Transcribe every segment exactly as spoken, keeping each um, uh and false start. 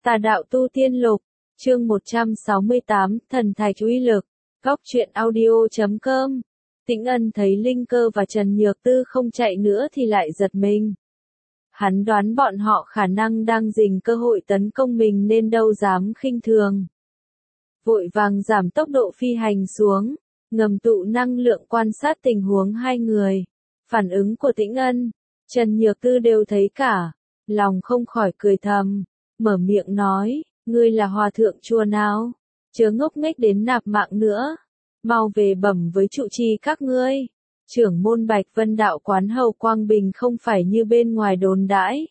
Tà đạo tu tiên lục, chương một trăm sáu mươi tám, thần thạch uy lực, góc truyện audio chấm com. Tĩnh Ân thấy Linh Cơ và Trần Nhược Tư không chạy nữa thì lại giật mình. Hắn đoán bọn họ khả năng đang dình cơ hội tấn công mình nên đâu dám khinh thường. Vội vàng giảm tốc độ phi hành xuống, ngầm tụ năng lượng quan sát tình huống hai người. Phản ứng của Tĩnh Ân, Trần Nhược Tư đều thấy cả, lòng không khỏi cười thầm, mở miệng nói, ngươi là hòa thượng chùa nào, chớ ngốc nghếch đến nạp mạng nữa, mau về bẩm với trụ trì các ngươi. Trưởng môn Bạch Vân đạo quán Hầu Quang Bình không phải như bên ngoài đồn đãi,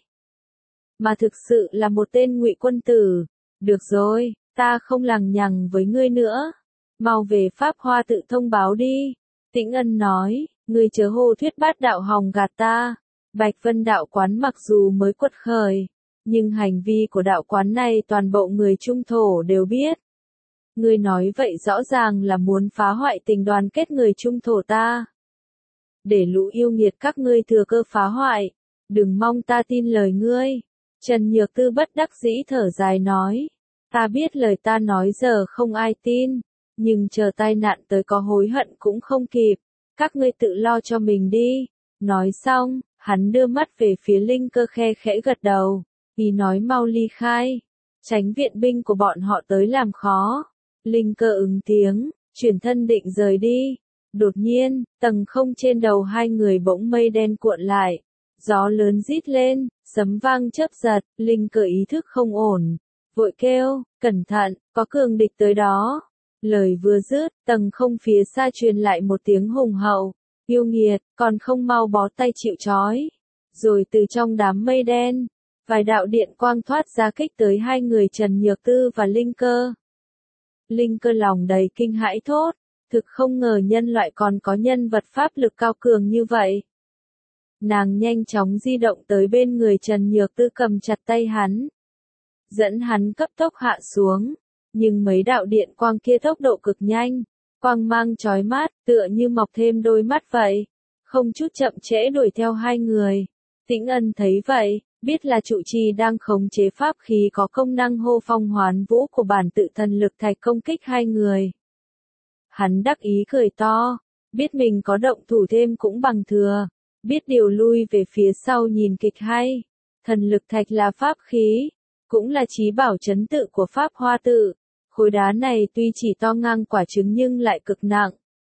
mà thực sự là một tên ngụy quân tử. Được rồi, ta không lằng nhằng với ngươi nữa, mau về Pháp Hoa tự thông báo đi. Tĩnh Ân nói, ngươi chớ hô thuyết bát đạo hòng gạt ta. Bạch Vân đạo quán mặc dù mới quật khởi, nhưng hành vi của đạo quán này toàn bộ người trung thổ đều biết. Ngươi nói vậy rõ ràng là muốn phá hoại tình đoàn kết người trung thổ ta. Để lũ yêu nghiệt các ngươi thừa cơ phá hoại, đừng mong ta tin lời ngươi. Trần Nhược Tư bất đắc dĩ thở dài nói, ta biết lời ta nói giờ không ai tin, nhưng chờ tai nạn tới có hối hận cũng không kịp, các ngươi tự lo cho mình đi. Nói xong, hắn đưa mắt về phía Linh Cơ khe khẽ gật đầu, ý nói mau ly khai, tránh viện binh của bọn họ tới làm khó. Linh Cơ ứng tiếng, chuyển thân định rời đi. Đột nhiên, tầng không trên đầu hai người bỗng mây đen cuộn lại, gió lớn rít lên, sấm vang chớp giật. Linh Cơ ý thức không ổn, vội kêu, cẩn thận, có cường địch tới đó. Lời vừa dứt, tầng không phía xa truyền lại một tiếng hùng hậu, yêu nghiệt, còn không mau bó tay chịu trói. Rồi từ trong đám mây đen, vài đạo điện quang thoát ra kích tới hai người Trần Nhược Tư và Linh Cơ. Linh Cơ lòng đầy kinh hãi thốt, thực không ngờ nhân loại còn có nhân vật pháp lực cao cường như vậy. Nàng nhanh chóng di động tới bên người Trần Nhược Tư cầm chặt tay hắn, dẫn hắn cấp tốc hạ xuống, nhưng mấy đạo điện quang kia tốc độ cực nhanh, quang mang chói mắt, tựa như mọc thêm đôi mắt vậy, không chút chậm trễ đuổi theo hai người. Tĩnh Ân thấy vậy, biết là trụ trì đang khống chế pháp khí có công năng hô phong hoán vũ của bản tự thần lực thạch công kích hai người. Hắn đắc ý cười to, biết mình có động thủ thêm cũng bằng thừa, biết điều lui về phía sau nhìn kịch hay. Thần lực thạch là pháp khí, cũng là chí bảo trấn tự của Pháp Hoa tự. Khối đá này tuy chỉ to ngang quả trứng nhưng lại cực nặng,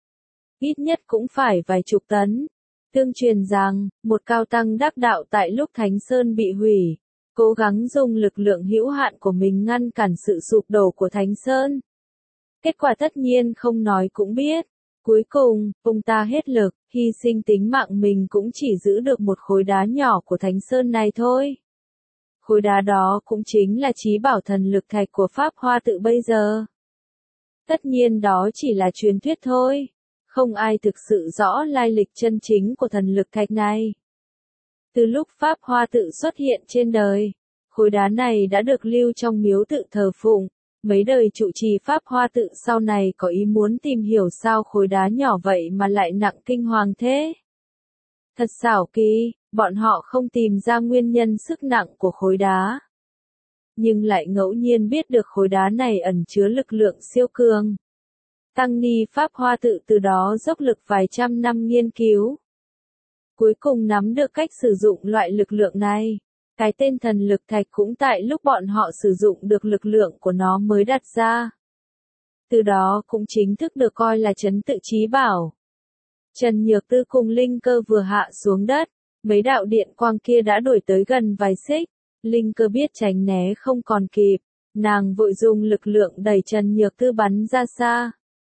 ít nhất cũng phải vài chục tấn. Tương truyền rằng, một cao tăng đắc đạo tại lúc Thánh Sơn bị hủy, cố gắng dùng lực lượng hữu hạn của mình ngăn cản sự sụp đổ của Thánh Sơn. Kết quả tất nhiên không nói cũng biết, cuối cùng, ông ta hết lực, hy sinh tính mạng mình cũng chỉ giữ được một khối đá nhỏ của Thánh Sơn này thôi. Khối đá đó cũng chính là chí bảo thần lực thạch của Pháp Hoa tự bây giờ. Tất nhiên đó chỉ là truyền thuyết thôi, không ai thực sự rõ lai lịch chân chính của thần lực thạch này. Từ lúc Pháp Hoa tự xuất hiện trên đời, khối đá này đã được lưu trong miếu tự thờ phụng. Mấy đời trụ trì Pháp Hoa tự sau này có ý muốn tìm hiểu sao khối đá nhỏ vậy mà lại nặng kinh hoàng thế. Thật xảo kỳ, bọn họ không tìm ra nguyên nhân sức nặng của khối đá, nhưng lại ngẫu nhiên biết được khối đá này ẩn chứa lực lượng siêu cường. Tăng ni Pháp Hoa tự từ đó dốc lực vài trăm năm nghiên cứu, cuối cùng nắm được cách sử dụng loại lực lượng này. Cái tên thần lực thạch cũng tại lúc bọn họ sử dụng được lực lượng của nó mới đặt ra. Từ đó cũng chính thức được coi là trấn tự chí bảo. Trần Nhược Tư cùng Linh Cơ vừa hạ xuống đất, mấy đạo điện quang kia đã đuổi tới gần vài xích. Linh Cơ biết tránh né không còn kịp, nàng vội dùng lực lượng đẩy Trần Nhược Tư bắn ra xa.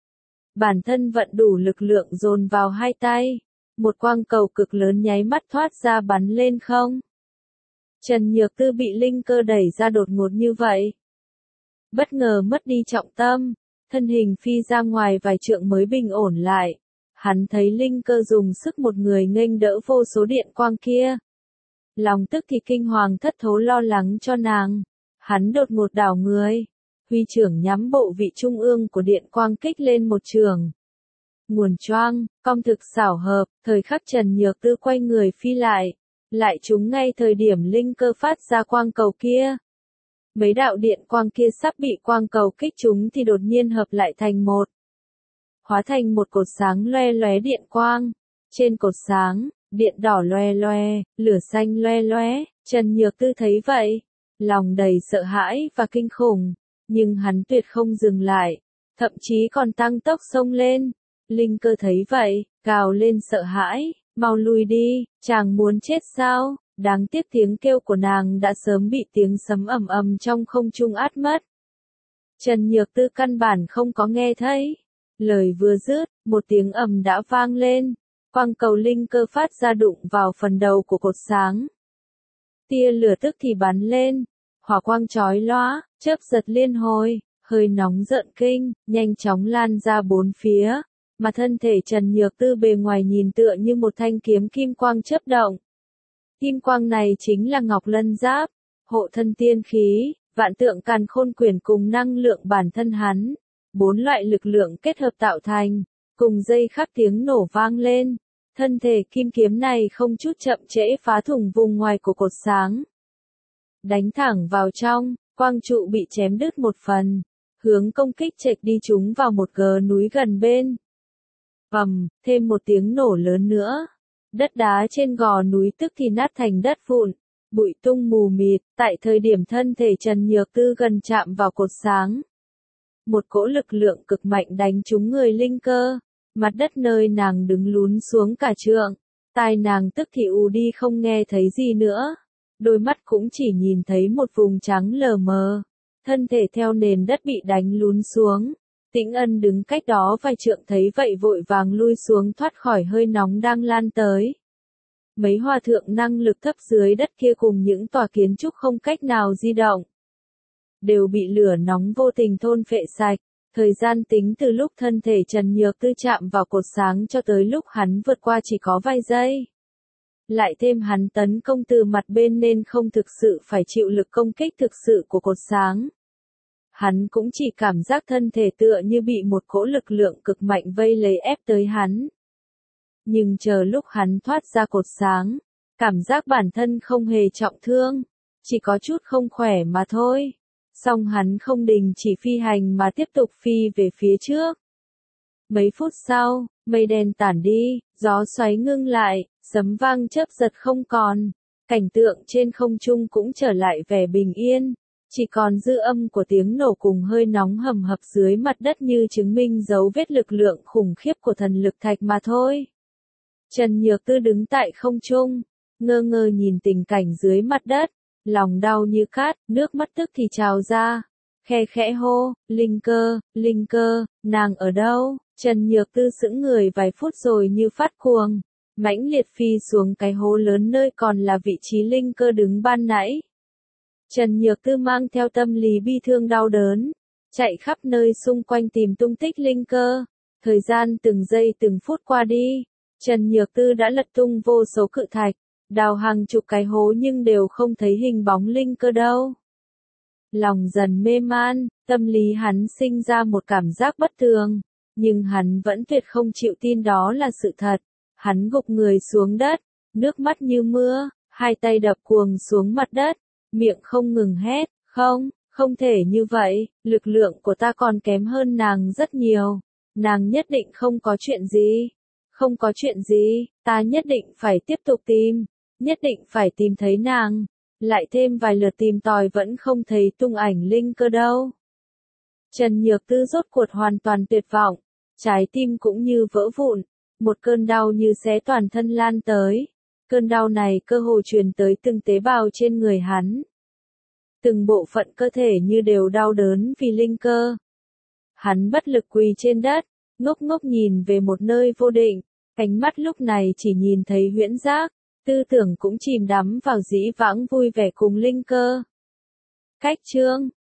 Bản thân vận đủ lực lượng dồn vào hai tay, một quang cầu cực lớn nháy mắt thoát ra bắn lên không. Trần Nhược Tư bị Linh Cơ đẩy ra đột ngột như vậy, bất ngờ mất đi trọng tâm, thân hình phi ra ngoài vài trượng mới bình ổn lại. Hắn thấy Linh Cơ dùng sức một người nghênh đỡ vô số điện quang kia, lòng tức thì kinh hoàng thất thố lo lắng cho nàng. Hắn đột ngột đảo người, huy trưởng nhắm bộ vị trung ương của điện quang kích lên một trường. Nguồn choang, công thực xảo hợp, thời khắc Trần Nhược Tư quay người phi lại, lại trúng ngay thời điểm Linh Cơ phát ra quang cầu kia. Mấy đạo điện quang kia sắp bị quang cầu kích trúng thì đột nhiên hợp lại thành một. Hóa thành một cột sáng loe loé điện quang. Trên cột sáng, điện đỏ loe loe, lửa xanh loe loé, Trần Nhược Tư thấy vậy, lòng đầy sợ hãi và kinh khủng, nhưng hắn tuyệt không dừng lại, thậm chí còn tăng tốc xông lên. Linh Cơ thấy vậy, gào lên sợ hãi, mau lui đi, chàng muốn chết sao? Đáng tiếc tiếng kêu của nàng đã sớm bị tiếng sấm ầm ầm trong không trung át mất. Trần Nhược Tư căn bản không có nghe thấy. Lời vừa dứt, một tiếng ầm đã vang lên. Quang cầu Linh Cơ phát ra đụng vào phần đầu của cột sáng. Tia lửa tức thì bắn lên, hỏa quang chói lóa, chớp giật liên hồi, hơi nóng rợn kinh, nhanh chóng lan ra bốn phía, mà thân thể Trần Nhược Tư bề ngoài nhìn tựa như một thanh kiếm kim quang chớp động. Kim quang này chính là Ngọc Lân Giáp, hộ thân tiên khí, vạn tượng càn khôn quyển cùng năng lượng bản thân hắn, bốn loại lực lượng kết hợp tạo thành, cùng dây khắc tiếng nổ vang lên. Thân thể kim kiếm này không chút chậm trễ phá thủng vùng ngoài của cột sáng. Đánh thẳng vào trong, quang trụ bị chém đứt một phần, hướng công kích chệch đi chúng vào một gờ núi gần bên. Ầm, thêm một tiếng nổ lớn nữa. Đất đá trên gò núi tức thì nát thành đất vụn, bụi tung mù mịt, tại thời điểm thân thể Trần Nhược Tư gần chạm vào cột sáng. Một cỗ lực lượng cực mạnh đánh trúng người Linh Cơ. Mặt đất nơi nàng đứng lún xuống cả trượng, tai nàng tức thì ù đi không nghe thấy gì nữa, đôi mắt cũng chỉ nhìn thấy một vùng trắng lờ mờ, thân thể theo nền đất bị đánh lún xuống. Tĩnh Ân đứng cách đó vài trượng thấy vậy vội vàng lui xuống thoát khỏi hơi nóng đang lan tới. Mấy hòa thượng năng lực thấp dưới đất kia cùng những tòa kiến trúc không cách nào di động, đều bị lửa nóng vô tình thôn phệ sạch. Thời gian tính từ lúc thân thể Trần Nhược Tư chạm vào cột sáng cho tới lúc hắn vượt qua chỉ có vài giây. Lại thêm hắn tấn công từ mặt bên nên không thực sự phải chịu lực công kích thực sự của cột sáng. Hắn cũng chỉ cảm giác thân thể tựa như bị một cỗ lực lượng cực mạnh vây lấy ép tới hắn. Nhưng chờ lúc hắn thoát ra cột sáng, cảm giác bản thân không hề trọng thương, chỉ có chút không khỏe mà thôi. Song hắn không đình chỉ phi hành mà tiếp tục phi về phía trước. Mấy phút sau, mây đen tản đi, gió xoáy ngưng lại, sấm vang chớp giật không còn. Cảnh tượng trên không trung cũng trở lại vẻ bình yên, chỉ còn dư âm của tiếng nổ cùng hơi nóng hầm hập dưới mặt đất như chứng minh dấu vết lực lượng khủng khiếp của thần lực thạch mà thôi. Trần Nhược Tư đứng tại không trung, ngơ ngơ nhìn tình cảnh dưới mặt đất. Lòng đau như cát, nước mắt tức thì trào ra. Khe khẽ hô, Linh Cơ, Linh Cơ, nàng ở đâu? Trần Nhược Tư sững người vài phút rồi như phát cuồng, mãnh liệt phi xuống cái hố lớn nơi còn là vị trí Linh Cơ đứng ban nãy. Trần Nhược Tư mang theo tâm lý bi thương đau đớn, chạy khắp nơi xung quanh tìm tung tích Linh Cơ. Thời gian từng giây từng phút qua đi, Trần Nhược Tư đã lật tung vô số cự thạch. Đào hàng chục cái hố nhưng đều không thấy hình bóng Linh Cơ đâu. Lòng dần mê man, tâm lý hắn sinh ra một cảm giác bất thường, nhưng hắn vẫn tuyệt không chịu tin đó là sự thật. Hắn gục người xuống đất, nước mắt như mưa, hai tay đập cuồng xuống mặt đất, miệng không ngừng hét, không, không thể như vậy, lực lượng của ta còn kém hơn nàng rất nhiều, nàng nhất định không có chuyện gì, không có chuyện gì, ta nhất định phải tiếp tục tìm. Nhất định phải tìm thấy nàng. Lại thêm vài lượt tìm tòi vẫn không thấy tung ảnh Linh Cơ đâu. Trần Nhược Tư rốt cuộc hoàn toàn tuyệt vọng. Trái tim cũng như vỡ vụn. Một cơn đau như xé toàn thân lan tới. Cơn đau này cơ hồ truyền tới từng tế bào trên người hắn. Từng bộ phận cơ thể như đều đau đớn vì Linh Cơ. Hắn bất lực quỳ trên đất, ngốc ngốc nhìn về một nơi vô định. Ánh mắt lúc này chỉ nhìn thấy huyễn giác. Tư tưởng cũng chìm đắm vào dĩ vãng vui vẻ cùng Linh Cơ. Cách chương